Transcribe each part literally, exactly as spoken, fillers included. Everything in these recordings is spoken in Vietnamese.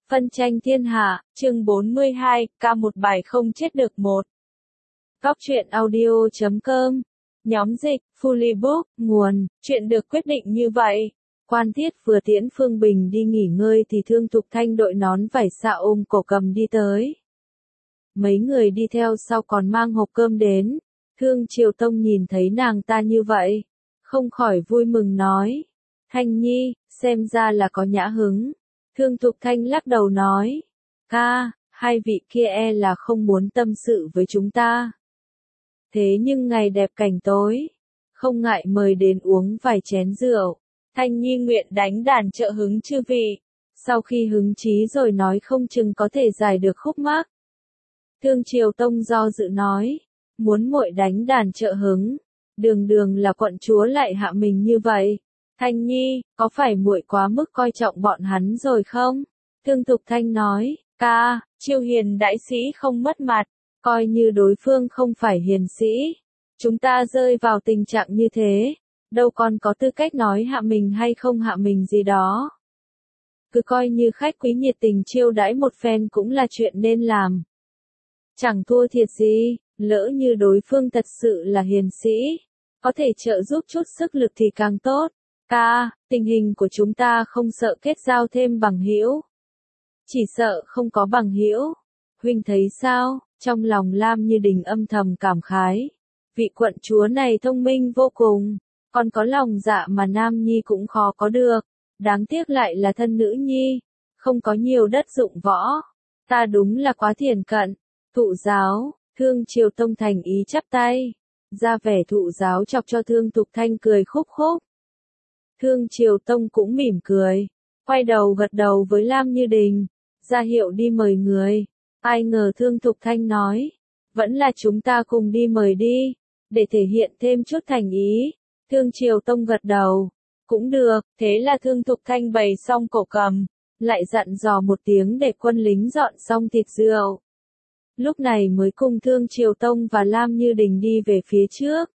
Phân tranh thiên hạ, chương bốn mươi hai, ca một bài không chết được một. Góc truyện audio chấm com. Nhóm dịch, Fully Book, nguồn, chuyện được quyết định như vậy. Quan Thiết vừa tiễn Phương Bình đi nghỉ ngơi thì Thương Thục Thanh đội nón vải xạ ôm cổ cầm đi tới. Mấy người đi theo sau còn mang hộp cơm đến. Thương Triều Tông nhìn thấy nàng ta như vậy, không khỏi vui mừng nói. Thanh Nhi, xem ra là có nhã hứng. Thương Thục Thanh lắc đầu nói. Ca, hai vị kia e là không muốn tâm sự với chúng ta. Thế nhưng ngày đẹp cảnh tối, không ngại mời đến uống vài chén rượu. Thanh Nhi nguyện đánh đàn trợ hứng chư vị. Sau khi hứng chí rồi nói không chừng có thể giải được khúc mắc. Thương Triều Tông do dự nói. Muốn muội đánh đàn trợ hứng. Đường đường là quận chúa lại hạ mình như vậy. Thanh Nhi, có phải muội quá mức coi trọng bọn hắn rồi không? Thương Thục Thanh nói, ca, Chiêu Hiền đại sĩ không mất mặt, coi như đối phương không phải hiền sĩ. Chúng ta rơi vào tình trạng như thế, đâu còn có tư cách nói hạ mình hay không hạ mình gì đó. Cứ coi như khách quý nhiệt tình chiêu đãi một phen cũng là chuyện nên làm. Chẳng thua thiệt gì, lỡ như đối phương thật sự là hiền sĩ, có thể trợ giúp chút sức lực thì càng tốt. Ca, tình hình của chúng ta không sợ kết giao thêm bằng hữu. Chỉ sợ không có bằng hữu. Huynh thấy sao? Trong lòng Lam Như Đình âm thầm cảm khái. Vị quận chúa này thông minh vô cùng, còn có lòng dạ mà Nam Nhi cũng khó có được. Đáng tiếc lại là thân nữ nhi, không có nhiều đất dụng võ. Ta đúng là quá thiển cận. Thụ giáo, Thương Triều Tông thành ý chắp tay. Ra vẻ thụ giáo chọc cho Thương Thục Thanh cười khúc khúc. Thương Triều Tông cũng mỉm cười, quay đầu gật đầu với Lam Như Đình, ra hiệu đi mời người. Ai ngờ Thương Thục Thanh nói, vẫn là chúng ta cùng đi mời đi, để thể hiện thêm chút thành ý. Thương Triều Tông gật đầu, cũng được, thế là Thương Thục Thanh bày xong cổ cầm, lại dặn dò một tiếng để quân lính dọn xong thịt rượu. Lúc này mới cùng Thương Triều Tông và Lam Như Đình đi về phía trước.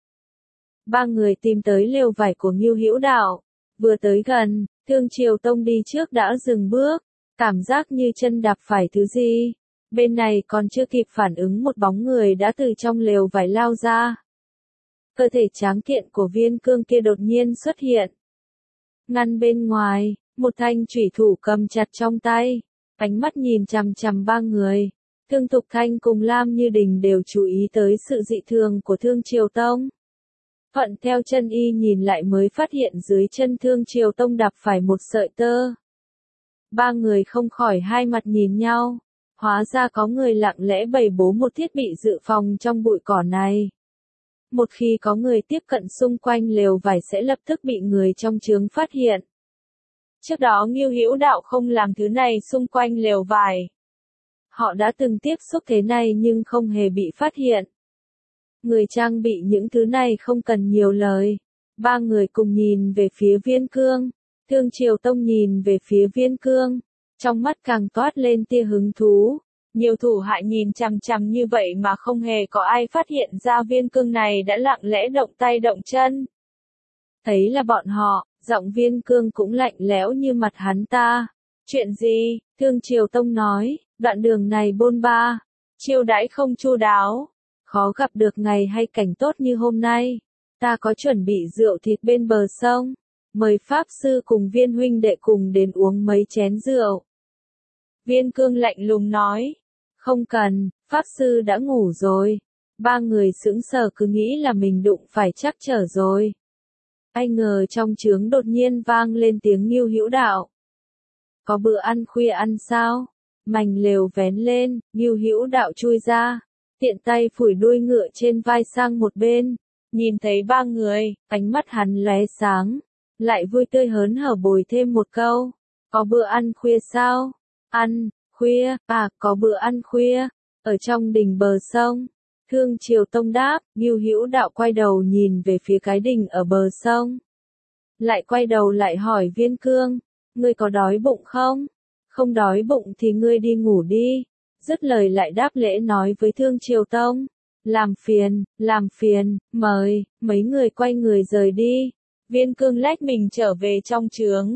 Ba người tìm tới lều vải của Ngưu Hữu Đạo. Vừa tới gần, Thương Triều Tông đi trước đã dừng bước, cảm giác như chân đạp phải thứ gì. Bên này còn chưa kịp phản ứng một bóng người đã từ trong lều vải lao ra. Cơ thể tráng kiện của Viên Cương kia đột nhiên xuất hiện. Ngăn bên ngoài, một thanh chủy thủ cầm chặt trong tay, ánh mắt nhìn chằm chằm ba người. Thương Thục Thanh cùng Lam Như Đình đều chú ý tới sự dị thường của Thương Triều Tông. Thuận theo chân y nhìn lại mới phát hiện dưới chân Thương Triều Tông đạp phải một sợi tơ. Ba người không khỏi hai mặt nhìn nhau, hóa ra có người lặng lẽ bày bố một thiết bị dự phòng trong bụi cỏ này. Một khi có người tiếp cận xung quanh lều vải sẽ lập tức bị người trong trướng phát hiện. Trước đó Ngưu Hữu Đạo không làm thứ này xung quanh lều vải. Họ đã từng tiếp xúc thế này nhưng không hề bị phát hiện. Người trang bị những thứ này không cần nhiều lời. Ba người cùng nhìn về phía Viên Cương. Thương Triều Tông nhìn về phía Viên Cương. Trong mắt càng toát lên tia hứng thú. Nhiều thủ hạ nhìn chằm chằm như vậy mà không hề có ai phát hiện ra Viên Cương này đã lặng lẽ động tay động chân. Thấy là bọn họ, giọng Viên Cương cũng lạnh lẽo như mặt hắn ta. Chuyện gì? Thương Triều Tông nói, đoạn đường này bôn ba, chiêu đãi không chu đáo. Khó gặp được ngày hay cảnh tốt như hôm nay. Ta có chuẩn bị rượu thịt bên bờ sông. Mời Pháp Sư cùng Viên huynh đệ cùng đến uống mấy chén rượu. Viên Cương lạnh lùng nói. Không cần, Pháp Sư đã ngủ rồi. Ba người sững sờ cứ nghĩ là mình đụng phải trắc trở rồi. Ai ngờ trong trướng đột nhiên vang lên tiếng Ngưu Hữu Đạo. Có bữa ăn khuya ăn sao? Mành lều vén lên, Ngưu Hữu Đạo chui ra. Tiện tay phủi đuôi ngựa trên vai sang một bên, nhìn thấy ba người, ánh mắt hắn lóe sáng, lại vui tươi hớn hở bồi thêm một câu, có bữa ăn khuya sao? Ăn, khuya, à, có bữa ăn khuya, ở trong đình bờ sông. Thương Triều Tông đáp, Ngưu Hữu Đạo quay đầu nhìn về phía cái đình ở bờ sông. Lại quay đầu lại hỏi Viên Cương, ngươi có đói bụng không? Không đói bụng thì ngươi đi ngủ đi. Dứt lời lại đáp lễ nói với Thương Triều Tông. Làm phiền, làm phiền, mời, mấy người quay người rời đi. Viên Cương lách mình trở về trong trướng.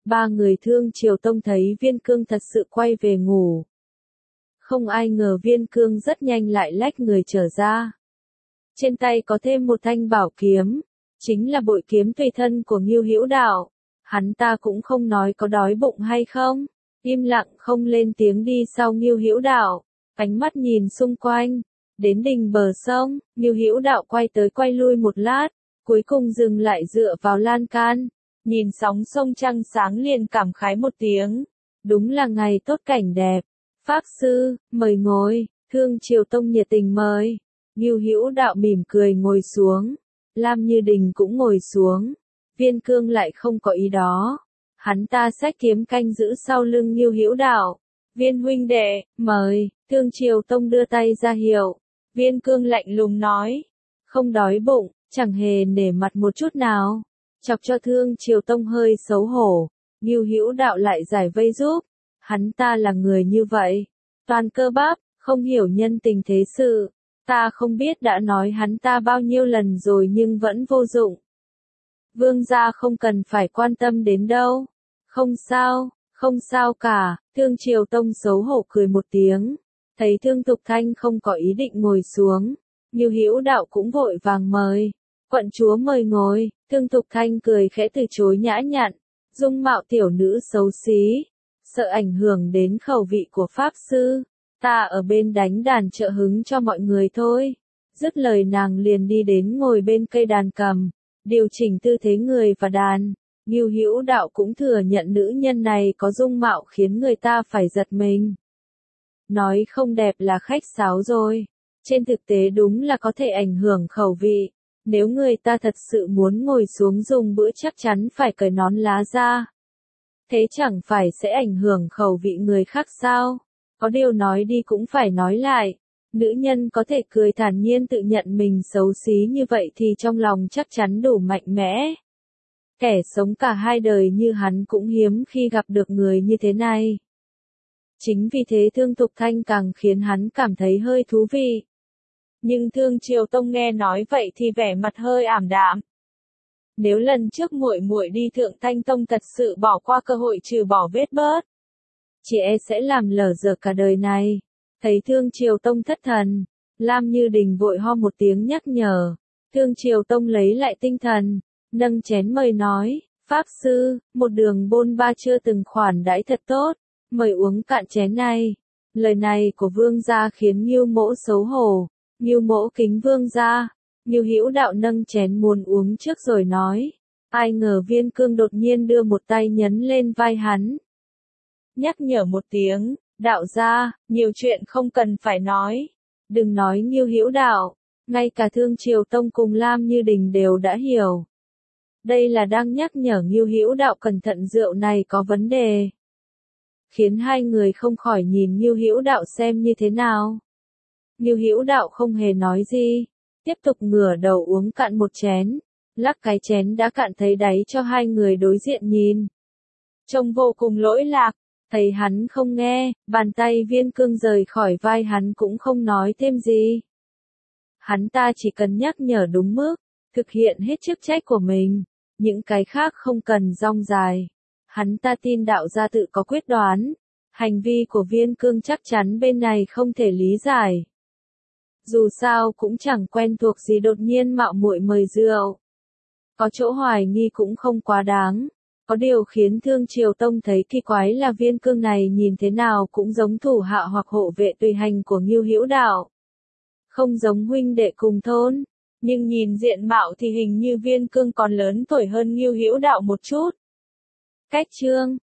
Ba người Thương Triều Tông thấy Viên Cương thật sự quay về ngủ. Không ai ngờ Viên Cương rất nhanh lại lách người trở ra. Trên tay có thêm một thanh bảo kiếm, chính là bội kiếm tùy thân của Ngưu Hữu Đạo. Hắn ta cũng không nói có đói bụng hay không, im lặng không lên tiếng đi sau Ngưu Hữu Đạo, ánh mắt nhìn xung quanh. Đến đỉnh bờ sông, Ngưu Hữu Đạo quay tới quay lui một lát, cuối cùng dừng lại dựa vào lan can, nhìn sóng sông trăng sáng liền cảm khái một tiếng. Đúng là ngày tốt cảnh đẹp. Pháp sư, mời ngồi. Thương Triều Tông nhiệt tình mời. Ngưu Hữu Đạo mỉm cười ngồi xuống. Lam Như Đình cũng ngồi xuống. Viên Cương lại không có ý đó. Hắn ta xách kiếm canh giữ sau lưng Ngưu Hữu Đạo. Viên huynh đệ, mời. Thương Triều Tông đưa tay ra hiệu. Viên Cương lạnh lùng nói. Không đói bụng, chẳng hề nể mặt một chút nào. Chọc cho Thương Triều Tông hơi xấu hổ. Ngưu Hữu Đạo lại giải vây giúp. Hắn ta là người như vậy. Toàn cơ bắp, không hiểu nhân tình thế sự. Ta không biết đã nói hắn ta bao nhiêu lần rồi nhưng vẫn vô dụng. Vương gia không cần phải quan tâm đến đâu. Không sao, không sao cả. Thương Triều Tông xấu hổ cười một tiếng. Thấy Thương Thục Thanh không có ý định ngồi xuống. Ngưu Hữu Đạo cũng vội vàng mời. Quận chúa mời ngồi. Thương Thục Thanh cười khẽ từ chối nhã nhặn. Dung mạo tiểu nữ xấu xí. Sợ ảnh hưởng đến khẩu vị của Pháp Sư. Ta ở bên đánh đàn trợ hứng cho mọi người thôi. Dứt lời nàng liền đi đến ngồi bên cây đàn cầm. Điều chỉnh tư thế người và đàn. Ngưu Hữu Đạo cũng thừa nhận nữ nhân này có dung mạo khiến người ta phải giật mình. Nói không đẹp là khách sáo rồi. Trên thực tế đúng là có thể ảnh hưởng khẩu vị. Nếu người ta thật sự muốn ngồi xuống dùng bữa chắc chắn phải cởi nón lá ra. Thế chẳng phải sẽ ảnh hưởng khẩu vị người khác sao? Có điều nói đi cũng phải nói lại. Nữ nhân có thể cười thản nhiên tự nhận mình xấu xí như vậy thì trong lòng chắc chắn đủ mạnh mẽ. Kẻ sống cả hai đời như hắn cũng hiếm khi gặp được người như thế này. Chính vì thế Thương Thục Thanh càng khiến hắn cảm thấy hơi thú vị. Nhưng Thương Triều Tông nghe nói vậy thì vẻ mặt hơi ảm đạm. Nếu lần trước muội muội đi Thượng Thanh Tông thật sự bỏ qua cơ hội trừ bỏ vết bớt, chị e sẽ làm lở dở cả đời này. Thấy Thương Triều Tông thất thần, Lam Như Đình vội ho một tiếng nhắc nhở. Thương Triều Tông lấy lại tinh thần, nâng chén mời nói, Pháp Sư, một đường bôn ba chưa từng khoản đãi thật tốt, mời uống cạn chén này. Lời này của Vương gia khiến Ngưu Mỗ xấu hổ. Ngưu Mỗ kính Vương gia. Ngưu Hữu Đạo nâng chén muốn uống trước rồi nói. Ai ngờ Viên Cương đột nhiên đưa một tay nhấn lên vai hắn. Nhắc nhở một tiếng, đạo gia, nhiều chuyện không cần phải nói. Đừng nói Ngưu Hữu Đạo, ngay cả Thương Triều Tông cùng Lam Như Đình đều đã hiểu. Đây là đang nhắc nhở Ngưu Hữu Đạo cẩn thận rượu này có vấn đề. Khiến hai người không khỏi nhìn Ngưu Hữu Đạo xem như thế nào. Ngưu Hữu Đạo không hề nói gì. Tiếp tục ngửa đầu uống cạn một chén, lắc cái chén đã cạn thấy đáy cho hai người đối diện nhìn. Trông vô cùng lỗi lạc, thấy hắn không nghe, bàn tay Viên Cương rời khỏi vai hắn cũng không nói thêm gì. Hắn ta chỉ cần nhắc nhở đúng mức, thực hiện hết chức trách của mình, những cái khác không cần rong dài. Hắn ta tin đạo gia tự có quyết đoán, hành vi của Viên Cương chắc chắn bên này không thể lý giải. Dù sao cũng chẳng quen thuộc gì đột nhiên mạo muội mời rượu. Có chỗ hoài nghi cũng không quá đáng. Có điều khiến Thương Triều Tông thấy kỳ quái là Viên Cương này nhìn thế nào cũng giống thủ hạ hoặc hộ vệ tùy hành của Ngưu Hữu Đạo. Không giống huynh đệ cùng thôn. Nhưng nhìn diện mạo thì hình như Viên Cương còn lớn tuổi hơn Ngưu Hữu Đạo một chút. Cách chương